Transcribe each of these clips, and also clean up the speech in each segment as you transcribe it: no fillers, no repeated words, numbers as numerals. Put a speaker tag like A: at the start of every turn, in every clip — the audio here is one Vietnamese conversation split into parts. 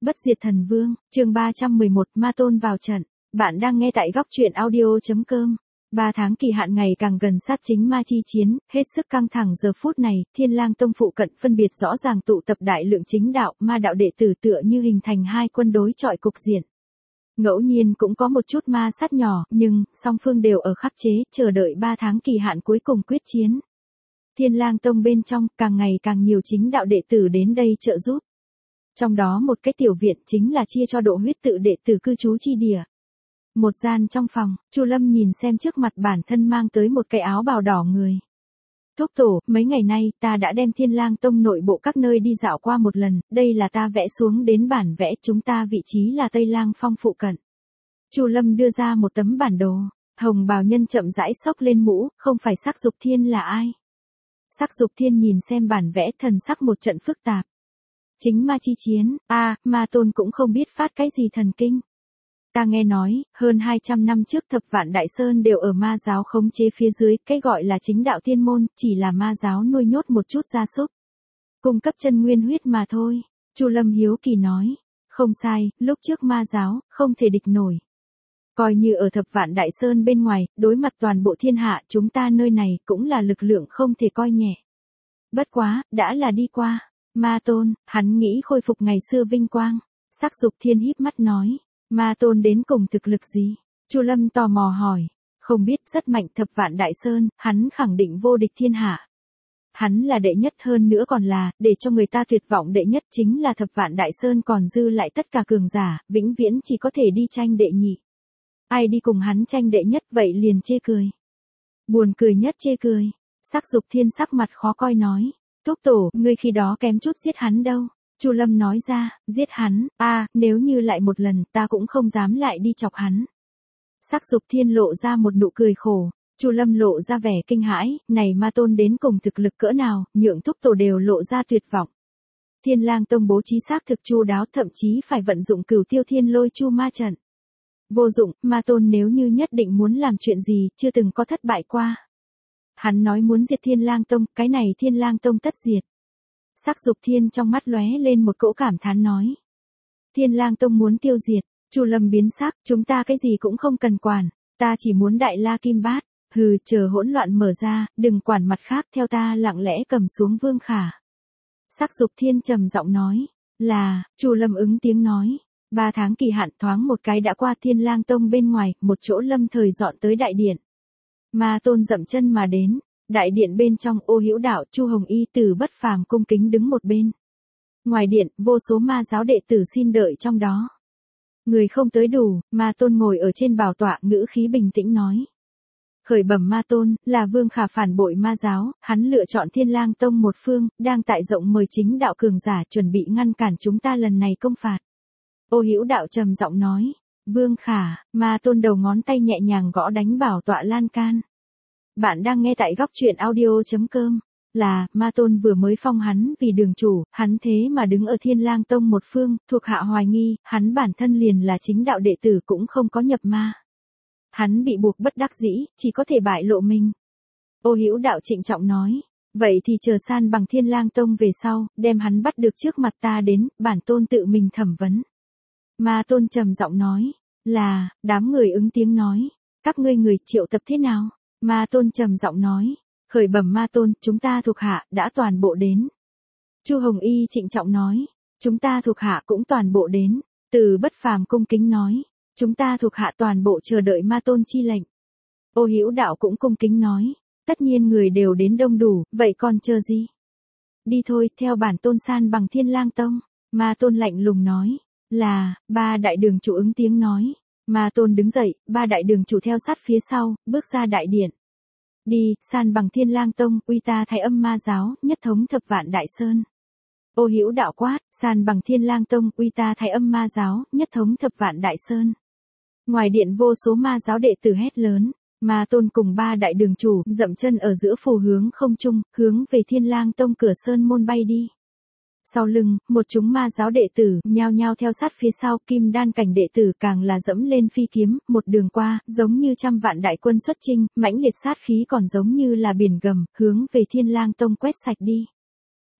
A: Bất diệt thần vương, chương 311, ma tôn vào trận. Bạn đang nghe tại góc truyện audio.com. 3 tháng kỳ hạn ngày càng gần sát chính ma chi chiến, hết sức căng thẳng giờ phút này, Thiên Lang Tông phụ cận phân biệt rõ ràng tụ tập đại lượng chính đạo, ma đạo đệ tử tựa như hình thành hai quân đối chọi cục diện. Ngẫu nhiên cũng có một chút ma sát nhỏ, nhưng song phương đều ở khắc chế, chờ đợi 3 tháng kỳ hạn cuối cùng quyết chiến. Thiên Lang Tông bên trong, càng ngày càng nhiều chính đạo đệ tử đến đây trợ giúp. Trong đó một cái tiểu viện chính là chia cho độ huyết tự đệ tử cư trú chi địa. Một gian trong phòng, Chu Lâm nhìn xem trước mặt bản thân mang tới một cái áo bào đỏ người. Thúc tổ, mấy ngày nay ta đã đem Thiên Lang Tông nội bộ các nơi đi dạo qua một lần, đây là ta vẽ xuống đến bản vẽ, chúng ta vị trí là Tây Lang Phong phụ cận. Chu Lâm đưa ra một tấm bản đồ, hồng bào nhân chậm rãi xốc lên mũ, không phải Sắc Dục Thiên là ai? Sắc Dục Thiên nhìn xem bản vẽ, thần sắc một trận phức tạp. Chính ma chi chiến, ma tôn cũng không biết phát cái gì thần kinh. Ta nghe nói, hơn 200 năm trước Thập Vạn Đại Sơn đều ở ma giáo khống chế phía dưới, cái gọi là chính đạo tiên môn, chỉ là ma giáo nuôi nhốt một chút gia súc. Cung cấp chân nguyên huyết mà thôi. Chu Lâm hiếu kỳ nói. Không sai, lúc trước ma giáo, không thể địch nổi. Coi như ở Thập Vạn Đại Sơn bên ngoài, đối mặt toàn bộ thiên hạ, chúng ta nơi này cũng là lực lượng không thể coi nhẹ. Bất quá, đã là đi qua. Ma tôn, hắn nghĩ khôi phục ngày xưa vinh quang. Sắc Dục Thiên híp mắt nói. Ma tôn đến cùng thực lực gì? Chu Lâm tò mò hỏi. Không biết, rất mạnh. Thập Vạn Đại Sơn, hắn khẳng định vô địch thiên hạ. Hắn là đệ nhất, hơn nữa còn là, để cho người ta tuyệt vọng đệ nhất chính là Thập Vạn Đại Sơn còn dư lại tất cả cường giả, vĩnh viễn chỉ có thể đi tranh đệ nhị. Ai đi cùng hắn tranh đệ nhất vậy liền chê cười. Buồn cười nhất chê cười. Sắc Dục Thiên sắc mặt khó coi nói. Thúc tổ, ngươi khi đó kém chút giết hắn đâu. Chu Lâm nói ra, giết hắn, nếu như lại một lần, ta cũng không dám lại đi chọc hắn. Sắc Dục Thiên lộ ra một nụ cười khổ. Chu Lâm lộ ra vẻ kinh hãi, này ma tôn đến cùng thực lực cỡ nào, nhượng thúc tổ đều lộ ra tuyệt vọng. Thiên Lang Tông bố trí xác thực chu đáo, thậm chí phải vận dụng Cửu Tiêu Thiên Lôi Chu ma trận. Vô dụng, ma tôn nếu như nhất định muốn làm chuyện gì, chưa từng có thất bại qua. Hắn nói muốn diệt Thiên Lang Tông, cái này Thiên Lang Tông tất diệt. Sắc Dục Thiên trong mắt lóe lên một cỗ cảm thán nói. Thiên Lang Tông muốn tiêu diệt. Chu Lâm biến sắc, chúng ta cái gì cũng không cần quản, ta chỉ muốn Đại La Kim Bát. Hừ, chờ hỗn loạn mở ra, đừng quản mặt khác, theo ta lặng lẽ cầm xuống Vương Khả. Sắc Dục Thiên trầm giọng nói. Là, Chu Lâm ứng tiếng nói. 3 tháng kỳ hạn thoáng một cái đã qua. Thiên Lang Tông bên ngoài, một chỗ lâm thời dọn tới đại điện. Ma tôn dậm chân mà đến. Đại điện bên trong, Ô Hữu Đạo, Chu Hồng Y từ Bất Phàm cung kính đứng một bên. Ngoài điện, vô số ma giáo đệ tử xin đợi trong đó. Người không tới đủ, ma tôn ngồi ở trên bảo tọa, ngữ khí bình tĩnh nói. Khởi bẩm ma tôn, là Vương Khả phản bội ma giáo, hắn lựa chọn Thiên Lang Tông một phương, đang tại rộng mời chính đạo cường giả chuẩn bị ngăn cản chúng ta lần này công phạt. Ô Hữu Đạo trầm giọng nói. Vương Khả, ma tôn đầu ngón tay nhẹ nhàng gõ đánh bảo tọa lan can. Bạn đang nghe tại góc truyện audio.com. Là, ma tôn vừa mới phong hắn vì đường chủ, hắn thế mà đứng ở Thiên Lang Tông một phương, thuộc hạ hoài nghi, hắn bản thân liền là chính đạo đệ tử cũng không có nhập ma. Hắn bị buộc bất đắc dĩ, chỉ có thể bại lộ mình. Ô Hữu Đạo trịnh trọng nói. Vậy thì chờ san bằng Thiên Lang Tông về sau, đem hắn bắt được trước mặt ta đến, bản tôn tự mình thẩm vấn. Ma tôn trầm giọng nói. Là, đám người ứng tiếng nói. Các ngươi người triệu tập thế nào? Ma tôn trầm giọng nói. Khởi bẩm ma tôn, chúng ta thuộc hạ, đã toàn bộ đến. Chu Hồng Y trịnh trọng nói. Chúng ta thuộc hạ cũng toàn bộ đến. Từ Bất Phàm cung kính nói. Chúng ta thuộc hạ toàn bộ chờ đợi ma tôn chi lệnh. Ô Hữu Đạo cũng cung kính nói. Tất nhiên người đều đến đông đủ, vậy còn chờ gì? Đi thôi, theo bản tôn san bằng Thiên Lang Tông. Ma tôn lạnh lùng nói. Là, 3 đại đường chủ ứng tiếng nói. Ma tôn đứng dậy, 3 đại đường chủ theo sát phía sau, bước ra đại điện. Đi, san bằng Thiên Lang Tông, uy ta Thái Âm ma giáo, nhất thống Thập Vạn Đại Sơn. Ô Hữu Đạo quát, san bằng Thiên Lang Tông, uy ta Thái Âm ma giáo, nhất thống Thập Vạn Đại Sơn. Ngoài điện vô số ma giáo đệ tử hét lớn. Ma tôn cùng 3 đại đường chủ dậm chân ở giữa phù hướng không trung, hướng về Thiên Lang Tông cửa sơn môn bay đi. Sau lưng, một chúng ma giáo đệ tử nhao nhao theo sát phía sau, kim đan cảnh đệ tử càng là dẫm lên phi kiếm, một đường qua, giống như trăm vạn đại quân xuất chinh, mãnh liệt sát khí còn giống như là biển gầm, hướng về Thiên Lang Tông quét sạch đi.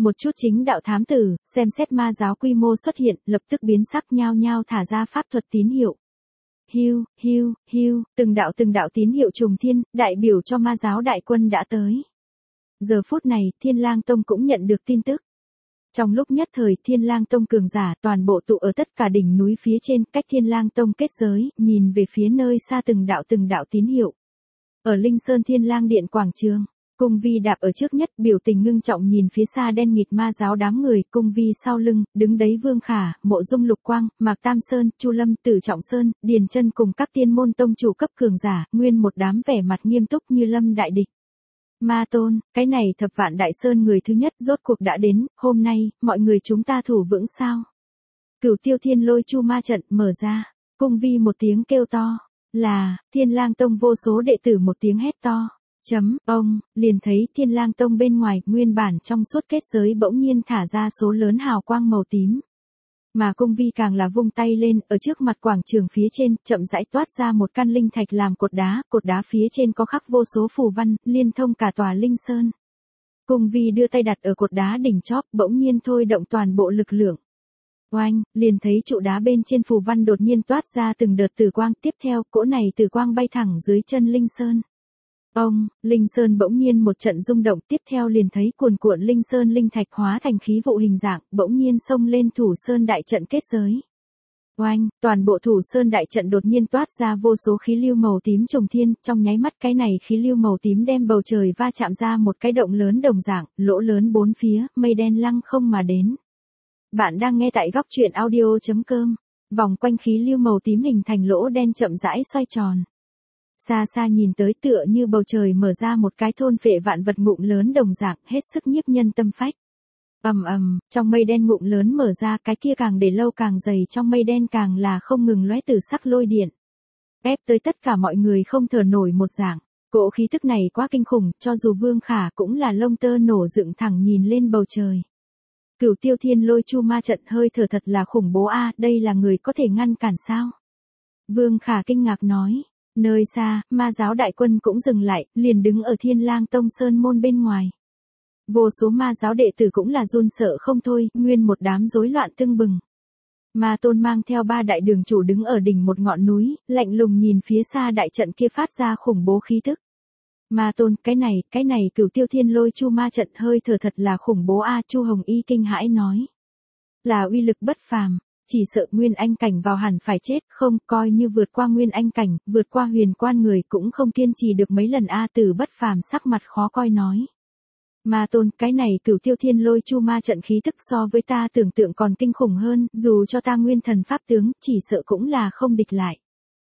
A: Một chút chính đạo thám tử, xem xét ma giáo quy mô xuất hiện, lập tức biến sắc nhao nhao thả ra pháp thuật tín hiệu. Hiu, hiu, hiu, từng đạo tín hiệu trùng thiên, đại biểu cho ma giáo đại quân đã tới. Giờ phút này, Thiên Lang Tông cũng nhận được tin tức. Trong lúc nhất thời, Thiên Lang Tông cường giả toàn bộ tụ ở tất cả đỉnh núi phía trên, cách Thiên Lang Tông kết giới, nhìn về phía nơi xa từng đạo tín hiệu. Ở Linh Sơn Thiên Lang Điện quảng trường, Cung Vi đạp ở trước nhất, biểu tình ngưng trọng nhìn phía xa đen nghịt ma giáo đám người, Cung Vi sau lưng, đứng đấy Vương Khả, Mộ Dung Lục Quang, Mạc Tam Sơn, Chu Lâm, Tử Trọng Sơn, Điền Chân cùng các tiên môn tông chủ cấp cường giả, nguyên một đám vẻ mặt nghiêm túc như lâm đại địch. Ma Tôn, cái này Thập Vạn Đại Sơn người thứ nhất rốt cuộc đã đến, hôm nay, mọi người chúng ta thủ vững sao? Cửu Tiêu Thiên Lôi Chu Ma trận mở ra, Cung Vi một tiếng kêu to, là, Thiên Lang Tông vô số đệ tử một tiếng hét to. Ông, liền thấy Thiên Lang Tông bên ngoài, nguyên bản trong suốt kết giới bỗng nhiên thả ra số lớn hào quang màu tím. Mà Cung Vi càng là vung tay lên, ở trước mặt quảng trường phía trên, chậm rãi toát ra một căn linh thạch làm cột đá phía trên có khắc vô số phù văn, liên thông cả tòa linh sơn. Cung Vi đưa tay đặt ở cột đá đỉnh chóp, bỗng nhiên thôi động toàn bộ lực lượng. Oanh, liền thấy trụ đá bên trên phù văn đột nhiên toát ra từng đợt tử quang, tiếp theo, cỗ này tử quang bay thẳng dưới chân linh sơn. Ông, linh sơn bỗng nhiên một trận rung động, tiếp theo liền thấy cuồn cuộn linh sơn linh thạch hóa thành khí vụ hình dạng, bỗng nhiên xông lên thủ sơn đại trận kết giới. Oanh, toàn bộ thủ sơn đại trận đột nhiên toát ra vô số khí lưu màu tím trùng thiên, trong nháy mắt cái này khí lưu màu tím đem bầu trời va chạm ra một cái động lớn đồng dạng, lỗ lớn bốn phía, mây đen lăng không mà đến. Bạn đang nghe tại góc truyện audio.com, vòng quanh khí lưu màu tím hình thành lỗ đen chậm rãi xoay tròn. Xa xa nhìn tới tựa như bầu trời mở ra một cái thôn phệ vạn vật ngụm lớn đồng dạng, hết sức nhiếp nhân tâm phách. Trong mây đen ngụm lớn mở ra, cái kia càng để lâu càng dày, trong mây đen càng là không ngừng lóe từ sắc lôi điện. Ép tới tất cả mọi người không thở nổi một dạng. Cỗ khí tức này quá kinh khủng, cho dù Vương Khả cũng là lông tơ nổ dựng thẳng nhìn lên bầu trời. Cửu Tiêu Thiên Lôi Chu Ma trận hơi thở thật là khủng bố a, đây là người có thể ngăn cản sao? Vương Khả kinh ngạc nói. Nơi xa, ma giáo đại quân cũng dừng lại, liền đứng ở Thiên Lang Tông sơn môn bên ngoài. Vô số ma giáo đệ tử cũng là run sợ không thôi, nguyên một đám rối loạn tưng bừng. Ma Tôn mang theo 3 đại đường chủ đứng ở đỉnh một ngọn núi, lạnh lùng nhìn phía xa đại trận kia phát ra khủng bố khí tức. Ma Tôn, cái này Cửu Tiêu Thiên Lôi Chu Ma trận hơi thở thật là khủng bố a, Chu Hồng Y kinh hãi nói. Là uy lực bất phàm. Chỉ sợ Nguyên Anh cảnh vào hẳn phải chết, không, coi như vượt qua Nguyên Anh cảnh, vượt qua huyền quan người cũng không kiên trì được mấy lần a. Từ bất phàm sắc mặt khó coi nói. Ma Tôn, cái này Cửu Tiêu Thiên Lôi Chu Ma trận khí tức so với ta tưởng tượng còn kinh khủng hơn, dù cho ta nguyên thần pháp tướng, chỉ sợ cũng là không địch lại.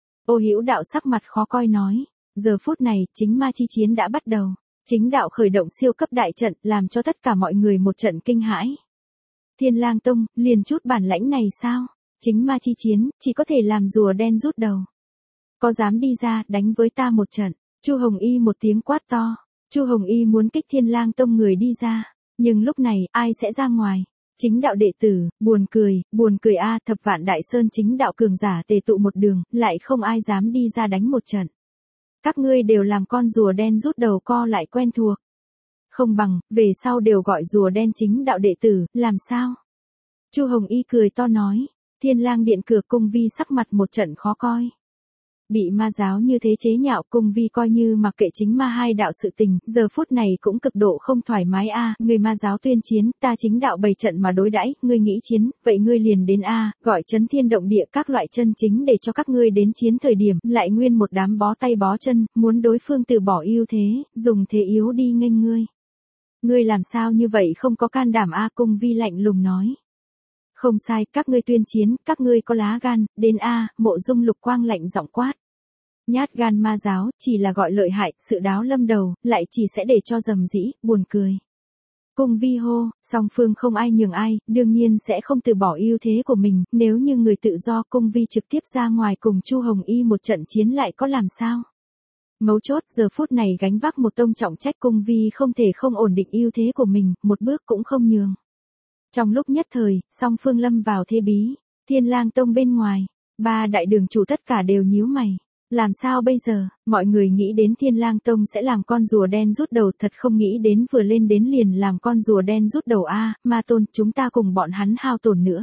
A: Ô Hữu Đạo sắc mặt khó coi nói, giờ phút này, chính ma chi chiến đã bắt đầu. Chính đạo khởi động siêu cấp đại trận, làm cho tất cả mọi người một trận kinh hãi. Thiên Lang Tông, liền chút bản lãnh này sao? Chính ma chi chiến, chỉ có thể làm rùa đen rút đầu. Có dám đi ra, đánh với ta một trận? Chu Hồng Y một tiếng quát to. Chu Hồng Y muốn kích Thiên Lang Tông người đi ra. Nhưng lúc này, ai sẽ ra ngoài? Chính đạo đệ tử, buồn cười a, Thập Vạn Đại Sơn chính đạo cường giả tề tụ một đường, lại không ai dám đi ra đánh một trận. Các ngươi đều làm con rùa đen rút đầu co lại quen thuộc. Không bằng, về sau đều gọi rùa đen chính đạo đệ tử, làm sao? Chu Hồng Y cười to nói, Thiên Lang Điện cửa Cung Vi sắc mặt một trận khó coi. Bị ma giáo như thế chế nhạo, Cung Vi coi như mặc kệ chính ma hai đạo sự tình, giờ phút này cũng cực độ không thoải mái a, người ma giáo tuyên chiến, ta chính đạo bày trận mà đối đãi, ngươi nghĩ chiến, vậy ngươi liền đến a, gọi chấn thiên động địa các loại chân chính để cho các ngươi đến chiến thời điểm, lại nguyên một đám bó tay bó chân, muốn đối phương từ bỏ ưu thế, dùng thế yếu đi nghênh ngươi. Ngươi làm sao như vậy không có can đảm a, Cung Vi lạnh lùng nói. Không sai, các ngươi tuyên chiến, các ngươi có lá gan, đến a, Mộ Dung Lục Quang lạnh giọng quát. Nhát gan ma giáo, chỉ là gọi lợi hại, sự đáo lâm đầu, lại chỉ sẽ để cho dầm dĩ, buồn cười. Cung Vi hô, song phương không ai nhường ai, đương nhiên sẽ không từ bỏ ưu thế của mình, nếu như người tự do, Cung Vi trực tiếp ra ngoài cùng Chu Hồng Y một trận chiến lại có làm sao? Mấu chốt, giờ phút này gánh vác một tông trọng trách, Cung Vi không thể không ổn định ưu thế của mình, một bước cũng không nhường. Trong lúc nhất thời, song phương lâm vào thế bí, Thiên Lang Tông bên ngoài, 3 đại đường chủ tất cả đều nhíu mày. Làm sao bây giờ, mọi người nghĩ đến Thiên Lang Tông sẽ làm con rùa đen rút đầu, thật không nghĩ đến vừa lên đến liền làm con rùa đen rút đầu a, Ma Tôn, chúng ta cùng bọn hắn hao tổn nữa.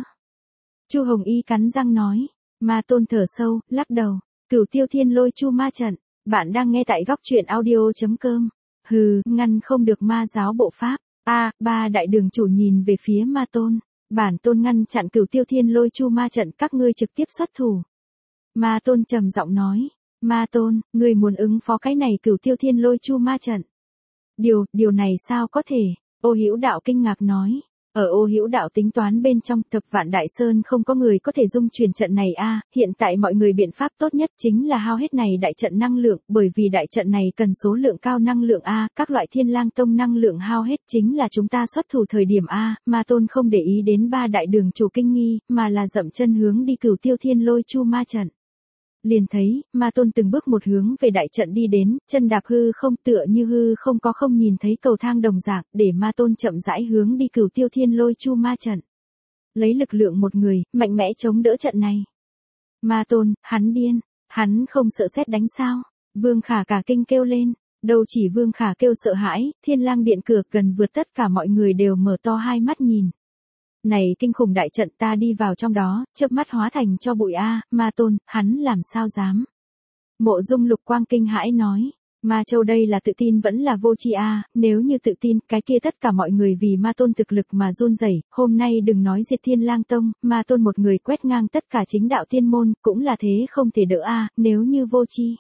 A: Chu Hồng Y cắn răng nói, Ma Tôn thở sâu, lắc đầu, Cửu Tiêu Thiên Lôi Chu Ma Trận, bạn đang nghe tại góc truyện audio.com. Hừ, ngăn không được ma giáo bộ pháp. Ba đại đường chủ nhìn về phía Ma Tôn, bản tôn ngăn chặn Cửu Tiêu Thiên Lôi Chu Ma Trận, các ngươi trực tiếp xuất thủ. Ma Tôn trầm giọng nói, Ma Tôn, ngươi muốn ứng phó cái này Cửu Tiêu Thiên Lôi Chu Ma Trận. Điều này sao có thể? Ô Hữu Đạo kinh ngạc nói. Ở Ô Hữu Đạo tính toán bên trong Thập Vạn Đại Sơn không có người có thể dung chuyển trận này hiện tại mọi người biện pháp tốt nhất chính là hao hết này đại trận năng lượng, bởi vì đại trận này cần số lượng cao năng lượng các loại Thiên Lang Tông năng lượng hao hết chính là chúng ta xuất thủ thời điểm Ma Tôn không để ý đến ba đại đường chủ kinh nghi, mà là dậm chân hướng đi Cửu Tiêu Thiên Lôi Chu Ma Trận. Liền thấy, Ma Tôn từng bước một hướng về đại trận đi đến, chân đạp hư không, tựa như hư không có không nhìn thấy cầu thang đồng dạng, để Ma Tôn chậm rãi hướng đi Cửu Tiêu Thiên Lôi Chu Ma Trận. Lấy lực lượng một người, mạnh mẽ chống đỡ trận này. Ma Tôn, hắn điên, hắn không sợ sét đánh sao? Vương Khả cả kinh kêu lên, đâu chỉ Vương Khả kêu sợ hãi, Thiên Lang Điện cửa gần vượt tất cả mọi người đều mở to hai mắt nhìn. Này kinh khủng đại trận, ta đi vào trong đó, chớp mắt hóa thành cho bụi Ma Tôn, hắn làm sao dám. Mộ Dung Lục Quang kinh hãi nói, Ma Châu đây là tự tin vẫn là vô tri nếu như tự tin, cái kia tất cả mọi người vì Ma Tôn thực lực mà run rẩy, hôm nay đừng nói diệt Thiên Lang Tông, Ma Tôn một người quét ngang tất cả chính đạo tiên môn, cũng là thế không thể đỡ nếu như vô tri.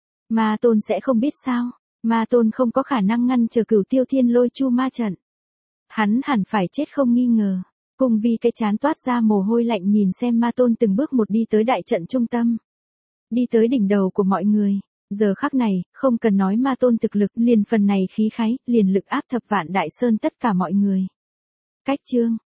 A: Ma Tôn sẽ không biết sao, Ma Tôn không có khả năng ngăn trở Cửu Tiêu Thiên Lôi Chu Ma Trận. Hắn hẳn phải chết không nghi ngờ. Cùng vì cái chán toát ra mồ hôi lạnh nhìn xem Ma Tôn từng bước một đi tới đại trận trung tâm. Đi tới đỉnh đầu của mọi người. Giờ khắc này, không cần nói Ma Tôn thực lực, liền phần này khí khái, liền lực áp Thập Vạn Đại Sơn tất cả mọi người. Cách chương.